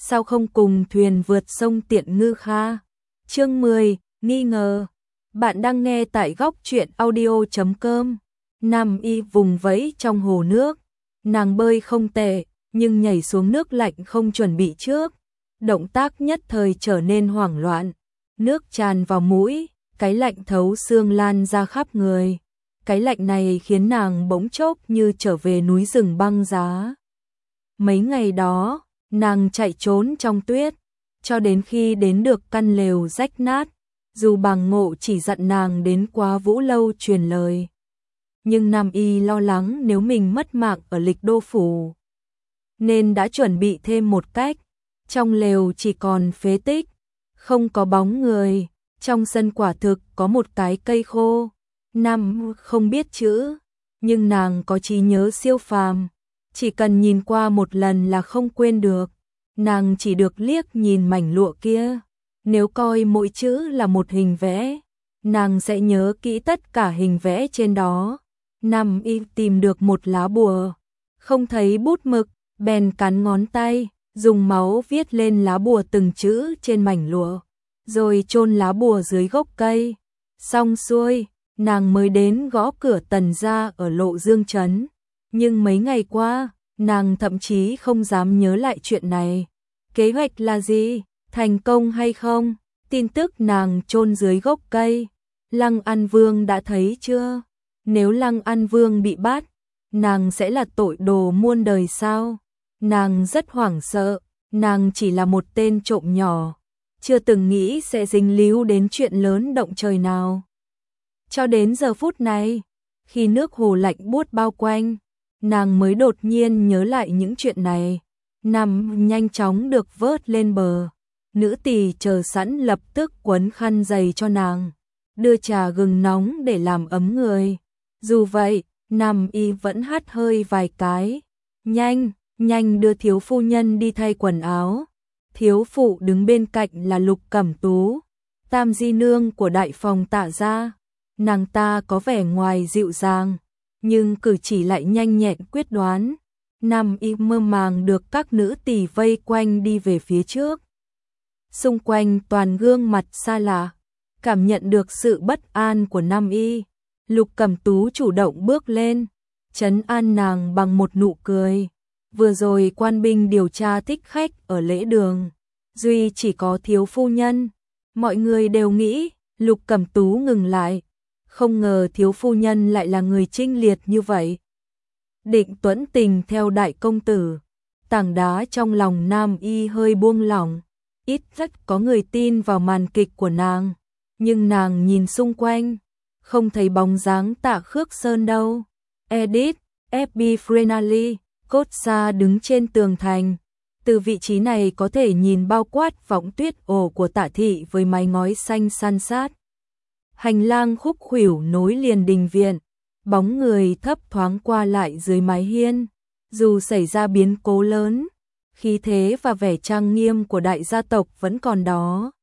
sao không cùng thuyền vượt sông Tiện Ngư Kha? Chương 10, nghi ngờ. Bạn đang nghe tại góc truyện audio.com. Nam Y vùng vẫy trong hồ nước. Nàng bơi không tệ, nhưng nhảy xuống nước lạnh không chuẩn bị trước. Động tác nhất thời trở nên hoảng loạn. Nước tràn vào mũi, cái lạnh thấu xương lan ra khắp người. Cái lạnh này khiến nàng bỗng chốc như trở về núi rừng băng giá. Mấy ngày đó, nàng chạy trốn trong tuyết, cho đến khi đến được căn lều rách nát. Dù Bàng Ngộ chỉ dặn nàng đến Quá Vũ Lâu truyền lời, nhưng Nam Y lo lắng nếu mình mất mạng ở Lịch Đô phủ, nên đã chuẩn bị thêm một cách. Trong lều chỉ còn phế tích, không có bóng người. Trong sân quả thực có một cái cây khô. Nam không biết chữ, nhưng nàng có trí nhớ siêu phàm, chỉ cần nhìn qua một lần là không quên được. Nàng chỉ được liếc nhìn mảnh lụa kia. Nếu coi mỗi chữ là một hình vẽ, nàng sẽ nhớ kỹ tất cả hình vẽ trên đó. Nam Y tìm được một lá bùa, không thấy bút mực, bèn cắn ngón tay, dùng máu viết lên lá bùa từng chữ trên mảnh lụa, rồi chôn lá bùa dưới gốc cây. Xong xuôi, nàng mới đến gõ cửa Tần gia ở Lộ Dương trấn. Nhưng mấy ngày qua, nàng thậm chí không dám nhớ lại chuyện này. Kế hoạch là gì? Thành công hay không? Tin tức nàng chôn dưới gốc cây, Lăng An Vương đã thấy chưa? Nếu Lăng An Vương bị bắt, nàng sẽ là tội đồ muôn đời sao? Nàng rất hoảng sợ, nàng chỉ là một tên trộm nhỏ, chưa từng nghĩ sẽ dính líu đến chuyện lớn động trời nào. Cho đến giờ phút này, khi nước hồ lạnh buốt bao quanh, nàng mới đột nhiên nhớ lại những chuyện này. Nam nhanh chóng được vớt lên bờ. Nữ tỳ chờ sẵn lập tức quấn khăn giày cho nàng, đưa trà gừng nóng để làm ấm người. Dù vậy, Nam Y vẫn hắt hơi vài cái. Nhanh, nhanh đưa thiếu phu nhân đi thay quần áo. Thiếu phụ đứng bên cạnh là Lục Cẩm Tú, tam di nương của đại phòng Tạ gia. Nàng ta có vẻ ngoài dịu dàng, nhưng cử chỉ lại nhanh nhẹn quyết đoán. Nam Y mơ màng được các nữ tỳ vây quanh đi về phía trước. Xung quanh toàn gương mặt xa lạ, cảm nhận được sự bất an của Nam Y. Lục Cẩm Tú chủ động bước lên, trấn an nàng bằng một nụ cười. Vừa rồi quan binh điều tra thích khách ở lễ đường, duy chỉ có thiếu phu nhân. Mọi người đều nghĩ. Lục Cẩm Tú ngừng lại, không ngờ thiếu phu nhân lại là người trinh liệt như vậy. Định tuẫn tình theo đại công tử. Tảng đá trong lòng Nam Y hơi buông lỏng. Ít rất có người tin vào màn kịch của nàng, nhưng nàng nhìn xung quanh, không thấy bóng dáng Tạ Khước Sơn đâu. Edit, FB Frenally, Cốt Sa đứng trên tường thành. Từ vị trí này có thể nhìn bao quát võng tuyết ổ của Tạ thị với mái ngói xanh san sát. Hành lang khúc khuỷu nối liền đình viện, bóng người thấp thoáng qua lại dưới mái hiên. Dù xảy ra biến cố lớn, khí thế và vẻ trang nghiêm của đại gia tộc vẫn còn đó.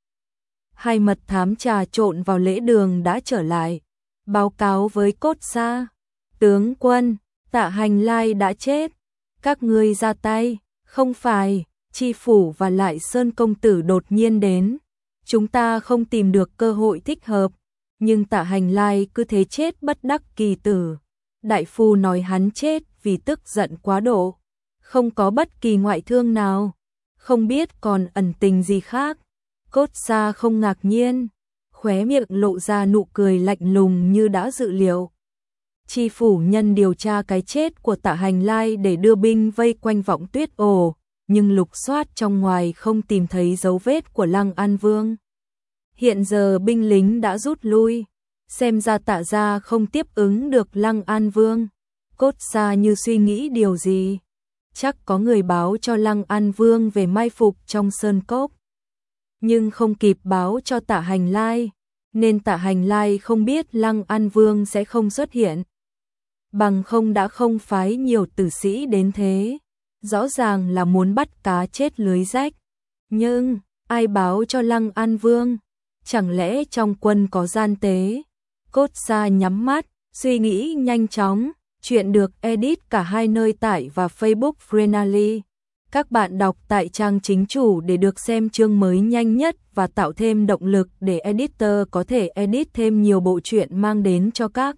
Hai mật thám trà trộn vào lễ đường đã trở lại, báo cáo với Cốt Sa. Tướng quân, Tạ Hành Lai đã chết. Các ngươi ra tay. Không phải, Chi phủ và Lại Sơn công tử đột nhiên đến. Chúng ta không tìm được cơ hội thích hợp, nhưng Tạ Hành Lai cứ thế chết bất đắc kỳ tử. Đại phu nói hắn chết vì tức giận quá độ, không có bất kỳ ngoại thương nào, không biết còn ẩn tình gì khác. Cốt Sa không ngạc nhiên, khóe miệng lộ ra nụ cười lạnh lùng như đã dự liệu. Chi phủ nhân điều tra cái chết của Tạ Hành Lai để đưa binh vây quanh võng tuyết ổ, nhưng lục soát trong ngoài không tìm thấy dấu vết của Lăng An Vương. Hiện giờ binh lính đã rút lui, xem ra Tạ gia không tiếp ứng được Lăng An Vương. Cốt Sa như suy nghĩ điều gì. Chắc có người báo cho Lăng An Vương về mai phục trong sơn cốc, nhưng không kịp báo cho Tạ Hành Lai, nên Tạ Hành Lai không biết Lăng An Vương sẽ không xuất hiện. Bằng không đã không phái nhiều tử sĩ đến thế, rõ ràng là muốn bắt cá chết lưới rách. Nhưng ai báo cho Lăng An Vương? Chẳng lẽ trong quân có gian tế? Cốt Sa nhắm mắt, suy nghĩ nhanh chóng. Chuyện được edit cả hai nơi tải và Facebook Frenally. Các bạn đọc tại trang chính chủ để được xem chương mới nhanh nhất và tạo thêm động lực để editor có thể edit thêm nhiều bộ truyện mang đến cho các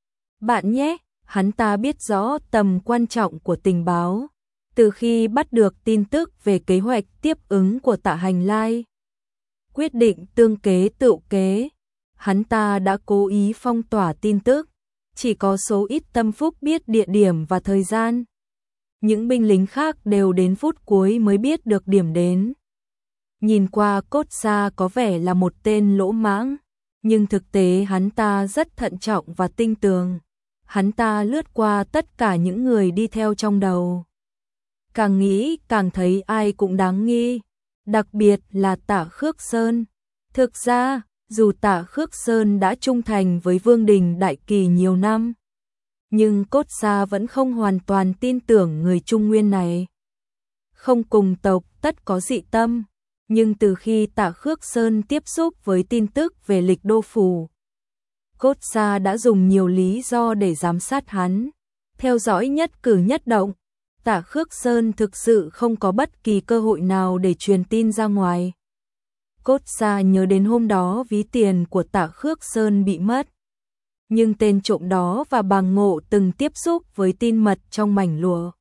bạn nhé. Hắn ta biết rõ tầm quan trọng của tình báo. Từ khi bắt được tin tức về kế hoạch tiếp ứng của Tạ Hành Lai, quyết định tương kế tựu kế, hắn ta đã cố ý phong tỏa tin tức, chỉ có số ít tâm phúc biết địa điểm và thời gian. Những binh lính khác đều đến phút cuối mới biết được điểm đến. Nhìn qua Cốt Sa có vẻ là một tên lỗ mãng, nhưng thực tế hắn ta rất thận trọng và tinh tường. Hắn ta lướt qua tất cả những người đi theo trong đầu. Càng nghĩ càng thấy ai cũng đáng nghi, đặc biệt là Tạ Khước Sơn. Thực ra, dù Tạ Khước Sơn đã trung thành với Vương Đình Đại Kỳ nhiều năm, nhưng Cốt Sa vẫn không hoàn toàn tin tưởng người Trung Nguyên này. Không cùng tộc tất có dị tâm, nhưng từ khi Tạ Khước Sơn tiếp xúc với tin tức về Lịch Đô Phủ, Cốt Sa đã dùng nhiều lý do để giám sát hắn, theo dõi nhất cử nhất động. Tạ Khước Sơn thực sự không có bất kỳ cơ hội nào để truyền tin ra ngoài. Cốt Sa nhớ đến hôm đó ví tiền của Tạ Khước Sơn bị mất, nhưng tên trộm đó và Bàng Ngộ từng tiếp xúc với tin mật trong mảnh lụa.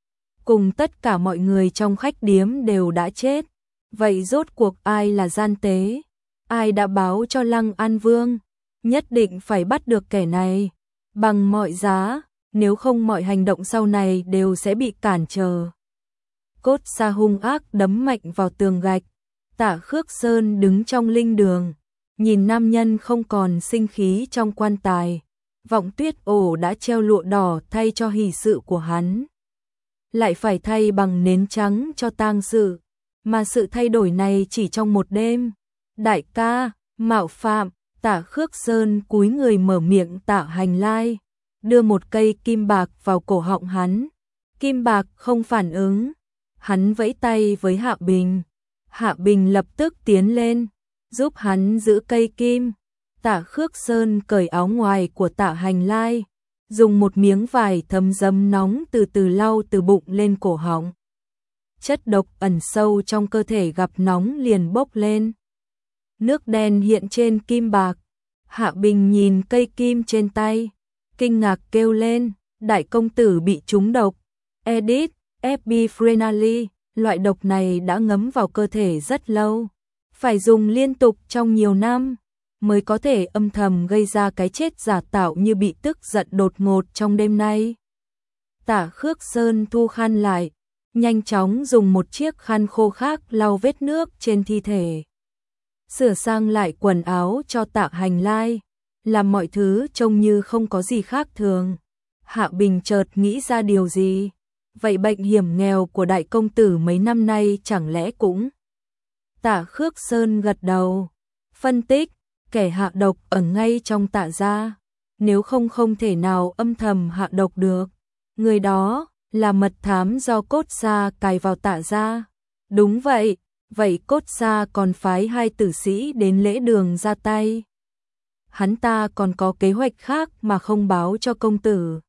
Cùng tất cả mọi người trong khách điếm đều đã chết. Vậy rốt cuộc ai là gian tế? Ai đã báo cho Lăng An Vương? Nhất định phải bắt được kẻ này bằng mọi giá, nếu không mọi hành động sau này đều sẽ bị cản trở. Cốt Sa hung ác đấm mạnh vào tường gạch. Tạ Khước Sơn đứng trong linh đường, nhìn nam nhân không còn sinh khí trong quan tài. Vọng Tuyết Ổ đã treo lụa đỏ thay cho hỷ sự của hắn, lại phải thay bằng nến trắng cho tang sự, mà sự thay đổi này chỉ trong một đêm. Đại ca, mạo phạm. Tạ Khước Sơn cúi người mở miệng Tạ Hành Lai, đưa một cây kim bạc vào cổ họng hắn. Kim bạc không phản ứng. Hắn vẫy tay với Hạ Bình. Hạ Bình lập tức tiến lên, giúp hắn giữ cây kim. Tạ Khước Sơn cởi áo ngoài của Tạ Hành Lai, dùng một miếng vải thấm dấm nóng từ từ lau từ bụng lên cổ họng. Chất độc ẩn sâu trong cơ thể gặp nóng liền bốc lên. Nước đen hiện trên kim bạc. Hạ Bình nhìn cây kim trên tay, kinh ngạc kêu lên, đại công tử bị trúng độc. Edit, epinephrine, loại độc này đã ngấm vào cơ thể rất lâu, phải dùng liên tục trong nhiều năm mới có thể âm thầm gây ra cái chết giả tạo như bị tức giận đột ngột trong đêm nay. Tạ Khước Sơn thu khăn lại, nhanh chóng dùng một chiếc khăn khô khác lau vết nước trên thi thể, sửa sang lại quần áo cho Tạ Hành Lai, làm mọi thứ trông như không có gì khác thường. Hạ Bình chợt nghĩ ra điều gì, vậy bệnh hiểm nghèo của đại công tử mấy năm nay chẳng lẽ cũng... Tạ Khước Sơn gật đầu, phân tích, kẻ hạ độc ở ngay trong Tạ gia, nếu không thể nào âm thầm hạ độc được. Người đó là mật thám do Cốt Sa cài vào Tạ gia. Đúng vậy. Vậy Cốt Sa còn phái 2 tử sĩ đến lễ đường ra tay. Hắn ta còn có kế hoạch khác mà không báo cho công tử.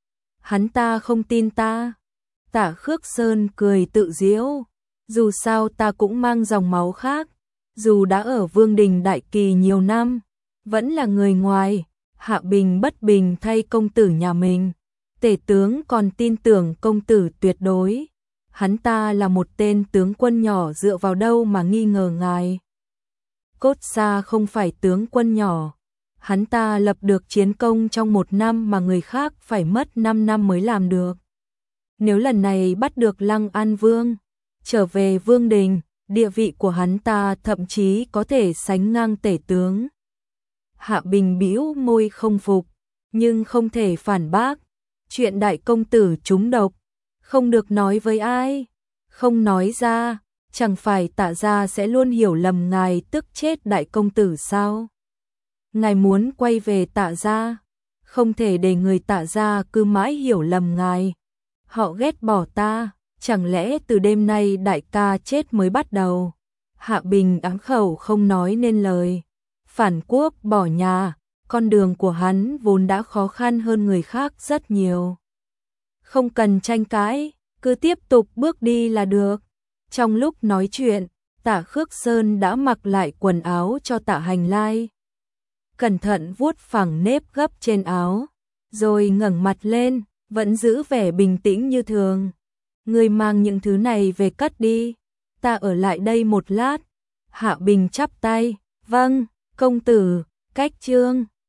Hắn ta không tin ta. Tạ Khước Sơn cười tự giễu. Dù sao ta cũng mang dòng máu khác. Dù đã ở Vương Đình Đại Kỳ nhiều năm, vẫn là người ngoài. Hạ Bình bất bình thay công tử nhà mình. Tể tướng còn tin tưởng công tử tuyệt đối. Hắn ta là một tên tướng quân nhỏ, dựa vào đâu mà nghi ngờ ngài? Cốt Sa không phải tướng quân nhỏ. Hắn ta lập được chiến công trong 1 năm mà người khác phải mất 5 năm mới làm được. Nếu lần này bắt được Lăng An Vương, trở về Vương Đình, địa vị của hắn ta thậm chí có thể sánh ngang tể tướng. Hạ Bình bĩu môi không phục, nhưng không thể phản bác. Chuyện đại công tử trúng độc, không được nói với ai. Không nói ra, chẳng phải Tạ gia sẽ luôn hiểu lầm ngài tức chết đại công tử sao? Ngài muốn quay về Tạ gia, không thể để người Tạ gia cứ mãi hiểu lầm ngài. Họ ghét bỏ ta, chẳng lẽ từ đêm nay đại ca chết mới bắt đầu? Hạ Bình ám khẩu không nói nên lời. Phản quốc bỏ nhà, con đường của hắn vốn đã khó khăn hơn người khác rất nhiều. Không cần tranh cãi, cứ tiếp tục bước đi là được. Trong lúc nói chuyện, Tạ Khước Sơn đã mặc lại quần áo cho Tạ Hành Lai. Cẩn thận vuốt phẳng nếp gấp trên áo, rồi ngẩng mặt lên, vẫn giữ vẻ bình tĩnh như thường. Người mang những thứ này về cất đi, ta ở lại đây một lát. Hạ Bình chắp tay, vâng, công tử, cách trương.